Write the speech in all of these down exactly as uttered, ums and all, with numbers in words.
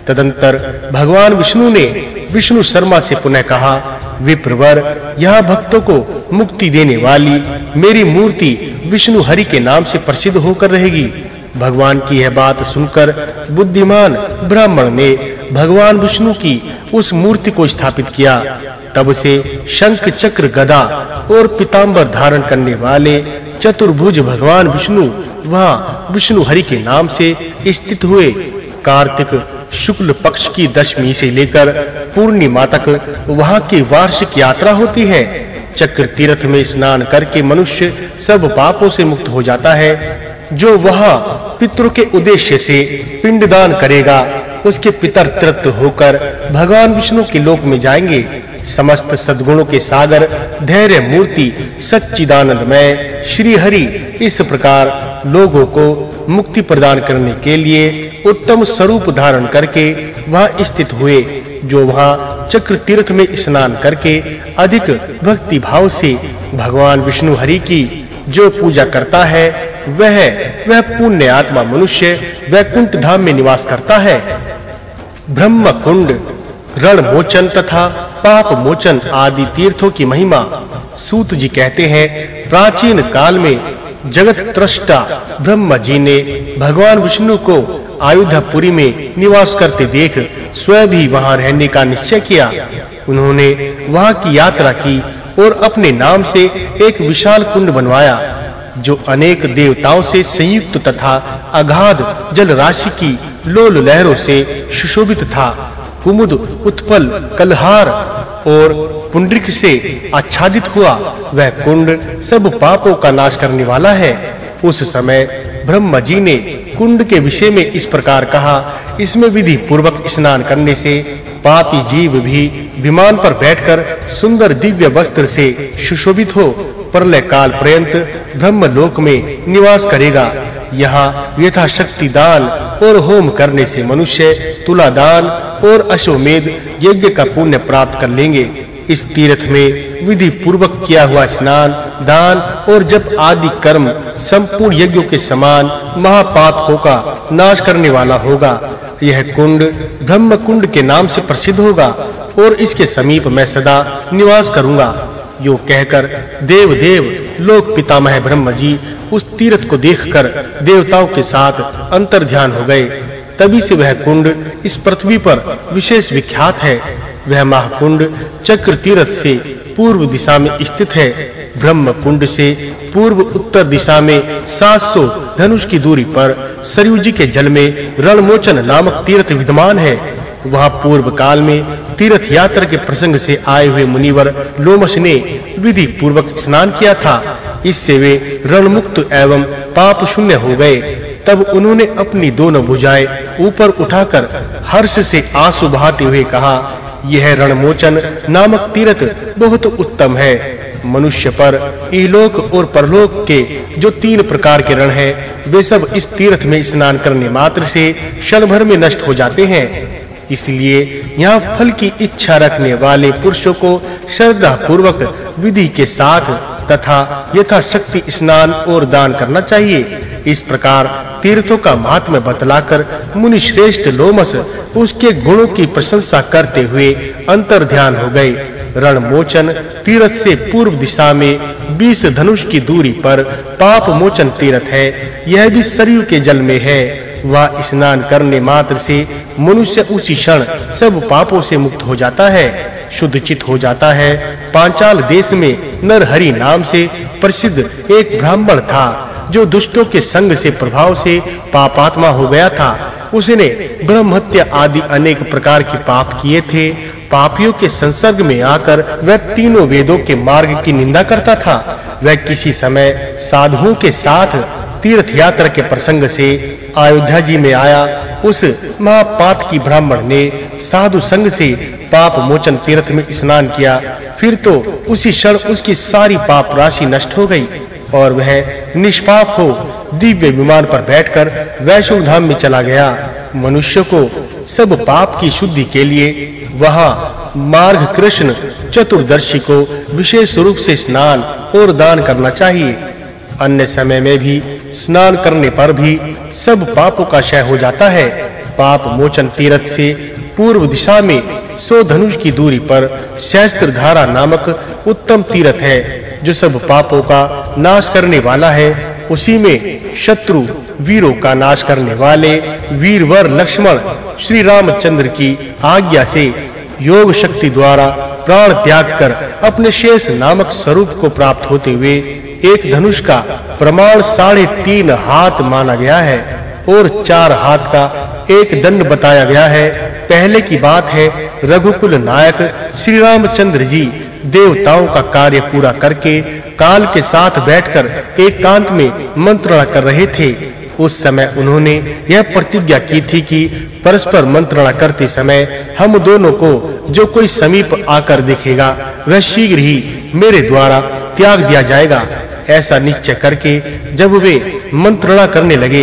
तदंतर भगवान विष्णु ने विष्णु शर्मा से पुनः कहा, विप्रवर, यहाँ भक्तों को मुक्ति देने वाली मेरी मूर्ति विष्णु हरि के नाम से प्रसिद्ध होकर रहेगी। भगवान की यह बात सुनकर बुद्धिमान ब्राह्मण ने भगवान विष्णु की उस मूर्ति को स्थापित किया। तब से शंख चक्र गदा और पीतांबर धारण करने वाले चतुर्भुज भगवान विष्णु वहां विष्णु हरि के नाम से स्थित हुए। कार्तिक शुक्ल पक्ष की दशमी से लेकर पूर्णिमा तक वहां की वार्षिक यात्रा होती है। चक्र तीर्थ में स्नान करके मनुष्य सब पापों से मुक्त हो जाता है। जो वहां पितरों के उद्देश्य से पिंडदान करेगा, उसके पितर तृप्त होकर भगवान विष्णु के लोक में जाएंगे। समस्त सद्गुणों के सागर धैर्य मूर्ति सच्चिदानंदमय श्री हरि इस प्रकार लोगों को मुक्ति प्रदान करने के लिए उत्तम स्वरूप धारण करके वहां स्थित हुए। जो वहां चक्र तीर्थ में स्नान करके अधिक भक्ति भाव से भगवान विष्णु हरि की जो पूजा करता है, वह वह पुण्य आत्मा मनुष्य वैकुंठ धाम में निवास करता है। ब्रह्म कुंड, रण मोचन तथा पाप मोचन आदि तीर्थों की महिमा सूत जी कहते हैं, प्राचीन काल में जगत त्रष्टा ब्रह्मा जी ने भगवान विष्णु को आयुधपुरी में निवास करते देख स्वयं भी वहां रहने का निश्चय किया। उन्होंने वहां की यात्रा की और अपने नाम से एक विशाल कुंड बनवाया, जो अनेक देवताओं से संयुक्त तथा अगाध जल राशि की लोल लहरों से सुशोभित था। कुमुद, उत्पल, कलहार और पुंडरीक से आच्छादित हुआ वह कुंड सब पापों का नाश करने वाला है। उस समय ब्रह्मा जी ने कुंड के विषय में इस प्रकार कहा, इसमें विधि पूर्वक स्नान करने से पापी जीव भी विमान पर बैठकर सुंदर दिव्य वस्त्र से सुशोभित हो प्रलय काल पर्यंत ब्रह्मलोक में निवास करेगा। यहाँ यथाशक्ति दान और होम करने से मनुष्य तुला दान और अश्वमेध यज्ञ का पुण्य प्राप्त कर लेंगे। इस तीर्थ में विधि पूर्वक किया हुआ स्नान, दान और जप आदि कर्म संपूर्ण यज्ञों के समान महापातकों का नाश करने वाला होगा। यह कुंड ब्रह्म कुंड के नाम से प्रसिद्ध होगा और इसके समीप मैं सदा निवास करूंगा। यो कहकर देव देव लोक पितामह ब्रह्मा जी उस तीर्थ को देखकर देवताओं के साथ अंतर्ध्यान हो गए। तभी से वह कुंड इस पृथ्वी पर विशेष विख्यात है। वह महाकुंड चक्र तीर्थ से पूर्व दिशा में स्थित है। ब्रह्म कुंड से पूर्व उत्तर दिशा में सात सौ धनुष की दूरी पर सरयू जी के जल में रणमोचन नामक तीर्थ विद्यमान है। वहां पूर्व काल में तीर्थ यात्रा के प्रसंग से आए हुए मुनिवर लोमश ने विधि पूर्वक स्नान किया था। इससे वे रणमुक्त एवं पाप शून्य हो गए। तब उन्होंने अपनी दोनों भुजाएं ऊपर उठाकर हर्ष से आंसू बहाते हुए कहा, यह रणमोचन नामक तीर्थ बहुत उत्तम है। मनुष्य पर इहलोक और परलोक के जो तीन प्रकार के रण हैं, वे सब इस तीर्थ में स्नान करने मात्र से क्षण भर में नष्ट हो जाते हैं। इसलिए यहाँ फल की इच्छा रखने वाले पुरुषों को श्रद्धा पूर्वक विधि के साथ तथा यथाशक्ति स्नान और दान करना चाहिए। इस प्रकार तीर्थों का महात्म्य बतलाकर मुनि श्रेष्ठ लोमस उसके गुणों की प्रशंसा करते हुए अंतर्ध्यान हो गए। रणमोचन तीर्थ से पूर्व दिशा में बीस धनुष की दूरी पर पाप मोचन तीर्थ है। यह भी सरयू के जल में है। वह स्नान करने मात्र से मनुष्य उसी क्षण सब पापों से मुक्त हो जाता है, शुद्ध चित हो जाता है। पांचाल देश में नरहरि नाम से प्रसिद्ध एक ब्राह्मण था, जो दुष्टों के संग से प्रभाव से पापात्मा हो गया था। उसने ब्रह्महत्या आदि अनेक प्रकार के पाप किए थे। पापियों के संसर्ग में आकर वह तीनों वेदों के मार्ग की निंदा करता था। वह किसी समय साधुओं के साथ तीर्थ यात्रा के प्रसंग से अयोध्या जी में आया। उस महापात की ब्राह्मण ने साधु संग से पाप मोचन तीर्थ में स्नान किया। फिर तो उसी क्षण उसकी सारी पाप राशि नष्ट हो गई और वह निष्पाप हो दिव्य विमान पर बैठकर वैष्णव धाम में चला गया। मनुष्य को सब पाप की शुद्धि के लिए वहां मार्ग कृष्ण चतुर्दशी को विशेष रूप से स्नान और दान करना चाहिए। अन्य समय में भी स्नान करने पर भी सब पापों का क्षय हो जाता है पाप मोचन तीर्थ से पूर्व दिशा में सौ धनुष की दूरी पर सहस्त्र धारा नामक उत्तम तीर्थ है, जो सब पापों का नाश करने वाला है। उसी में शत्रु वीरों का नाश करने वाले वीरवर लक्ष्मण श्री रामचंद्र की आज्ञा से योग शक्ति द्वारा प्राण त्याग कर अपने शेष नामक स्वरूप को प्राप्त होते हुए एक धनुष का प्रमाण साढ़े तीन हाथ माना गया है और चार हाथ का एक दंड बताया गया है। पहले की बात है, रघुकुल नायक श्री रामचंद्र जी देवताओं का कार्य पूरा करके काल के साथ बैठकर एकांत में मंत्रणा कर रहे थे। उस समय उन्होंने यह प्रतिज्ञा की थी कि परस्पर मंत्रणा करते समय हम दोनों को जो कोई समीप आकर देखेगा वह शीघ्र ही मेरे द्वारा त्याग दिया जाएगा। ऐसा निश्चय करके जब वे मंत्रणा करने लगे,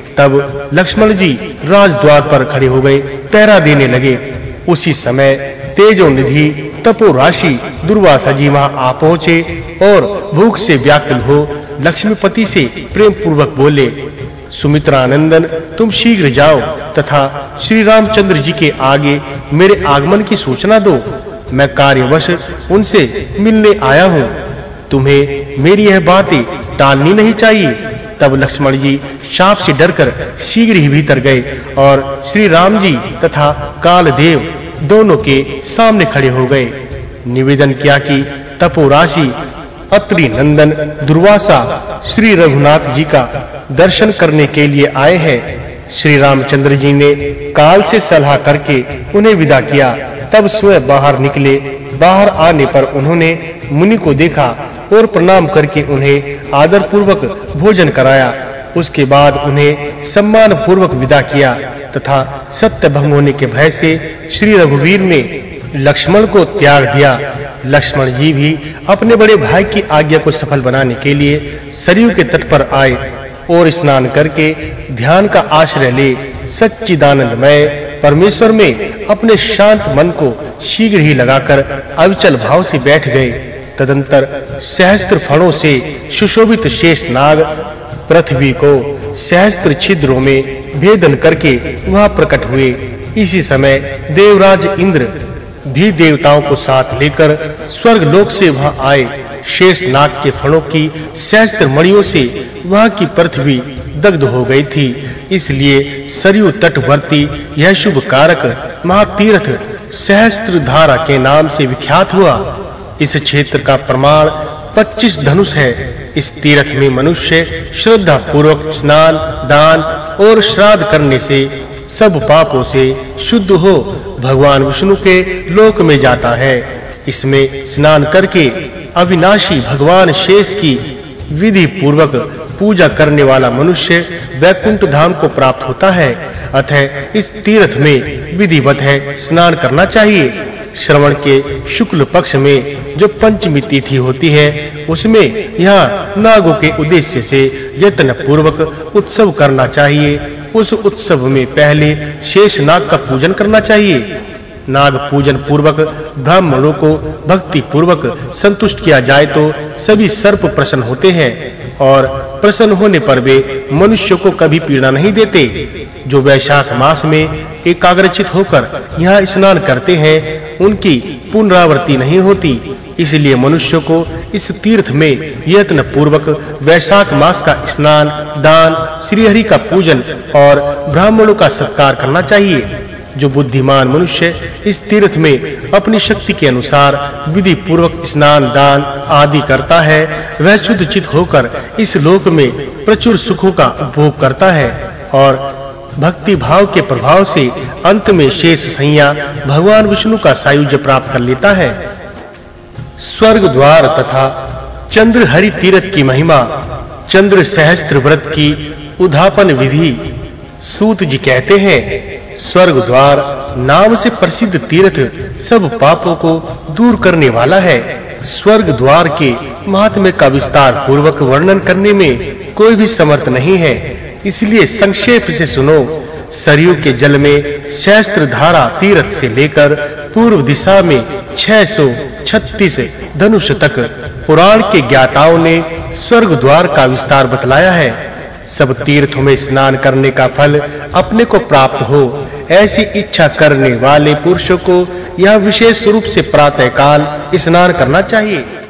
तब लक्ष्मण जी राजद्वार पर खड़े हो गए, पहरा देने लगे। उसी समय तेजोनिधि तपोराशि दुर्वासा जी वहां आ पहुंचे और भूख से व्याकुल हो लक्ष्मीपति से प्रेम पूर्वक बोले, सुमित्रा नंदन, तुम शीघ्र जाओ तथा श्री रामचंद्र जी के आगे मेरे आगमन की सूचना दो। मैं कार्यवश उनसे मिलने आया हूँ। तुम्हें मेरी यह बातें टालनी नहीं चाहिए। तब लक्ष्मण जी शाप से डरकर शीघ्र ही भीतर गए और श्री राम जी तथा कालदेव दोनों के सामने खड़े हो गए। निवेदन किया कि तपोराशि अत्रि नंदन दुर्वासा श्री रघुनाथ जी का दर्शन करने के लिए आए हैं। श्री रामचंद्र जी ने काल से सलाह करके उन्हें विदा किया। तब स्वयं बाहर निकले। बाहर आने पर उन्होंने मुनि को देखा और प्रणाम करके उन्हें आदर पूर्वक भोजन कराया। उसके बाद उन्हें सम्मान पूर्वक विदा किया तथा सत्य भंग होने के भय से श्री रघुवीर ने लक्ष्मण को त्याग दिया। लक्ष्मण जी भी अपने बड़े भाई की आज्ञा को सफल बनाने के लिए सरयू के तट पर आए और स्नान करके ध्यान का आश्रय ले सच्चिदानंदमय परमेश्वर में अपने शांत मन को शीघ्र ही लगाकर अविचल भाव से बैठ गए। तदंतर सहस्त्र फणों से सुशोभित शेष नाग पृथ्वी को सहस्त्र छिद्रों में भेदन करके वहां प्रकट हुए। इसी समय देवराज इंद्र भी देवताओं को साथ लेकर स्वर्ग लोक से वहां आए। शेष नाग के फणों की सहस्त्र मणियों से वहां की पृथ्वी दग्ध हो गई थी। इसलिए सरयू तटवर्ती यह शुभ कारक महातीर्थ सहस्त्र धारा के नाम से विख्यात हुआ। इस क्षेत्र का प्रमाण पच्चीस धनुष है। इस तीर्थ में मनुष्य श्रद्धा पूर्वक स्नान, दान और श्राद्ध करने से सब पापों से शुद्ध हो भगवान विष्णु के लोक में जाता है। इसमें स्नान करके अविनाशी भगवान शेष की विधि पूर्वक पूजा करने वाला मनुष्य वैकुंठ धाम को प्राप्त होता है। अतः इस तीर्थ में विधिवत है स्नान करना चाहिए। श्रवण के शुक्ल पक्ष में जो पंचमी तिथि होती है, उसमें यहाँ नागों के उद्देश्य से यत्न पूर्वक उत्सव करना चाहिए। उस उत्सव में पहले शेष नाग का पूजन करना चाहिए। नाग पूजन पूर्वक ब्राह्मणों को भक्ति पूर्वक संतुष्ट किया जाए तो सभी सर्प प्रसन्न होते हैं और प्रसन्न होने पर वे मनुष्य को कभी पीड़ा नहीं देते। जो वैशाख मास में एकाग्रचित होकर यहाँ स्नान करते हैं, उनकी पुनरावृत्ति नहीं होती। इसलिए मनुष्य को इस तीर्थ में यत्न पूर्वक वैशाख मास का स्नान, दान, श्री हरि का पूजन और ब्राह्मणों का सत्कार करना चाहिए। जो बुद्धिमान मनुष्य इस तीर्थ में अपनी शक्ति के अनुसार विधि पूर्वक स्नान, दान आदि करता है, वह शुद्ध चित्त होकर इस लोक में प्रचुर सुखों का उपभोग करता है और भक्ति भाव के प्रभाव से अंत में शेष संज्ञा भगवान विष्णु का सायुज्य प्राप्त कर लेता है। स्वर्ग द्वार तथा चंद्र हरि तीर्थ की महिमा। चंद्र सहस्त्र व्रत की उद्धापन विधि। सूत जी कहते हैं, स्वर्ग द्वार नाम से प्रसिद्ध तीर्थ सब पापों को दूर करने वाला है। स्वर्ग द्वार के महात्म्य का विस्तार पूर्वक वर्णन करने में कोई भी समर्थ नहीं है, इसलिए संक्षेप से सुनो। सरयू के जल में सहस्त्र धारा तीर्थ से लेकर पूर्व दिशा में छह सौ छत्तीस धनुष तक पुराण के ज्ञाताओं ने स्वर्ग द्वार का विस्तार बतलाया है। सब तीर्थों में स्नान करने का फल अपने को प्राप्त हो, ऐसी इच्छा करने वाले पुरुषों को यह विशेष रूप से प्रातः काल स्नान करना चाहिए।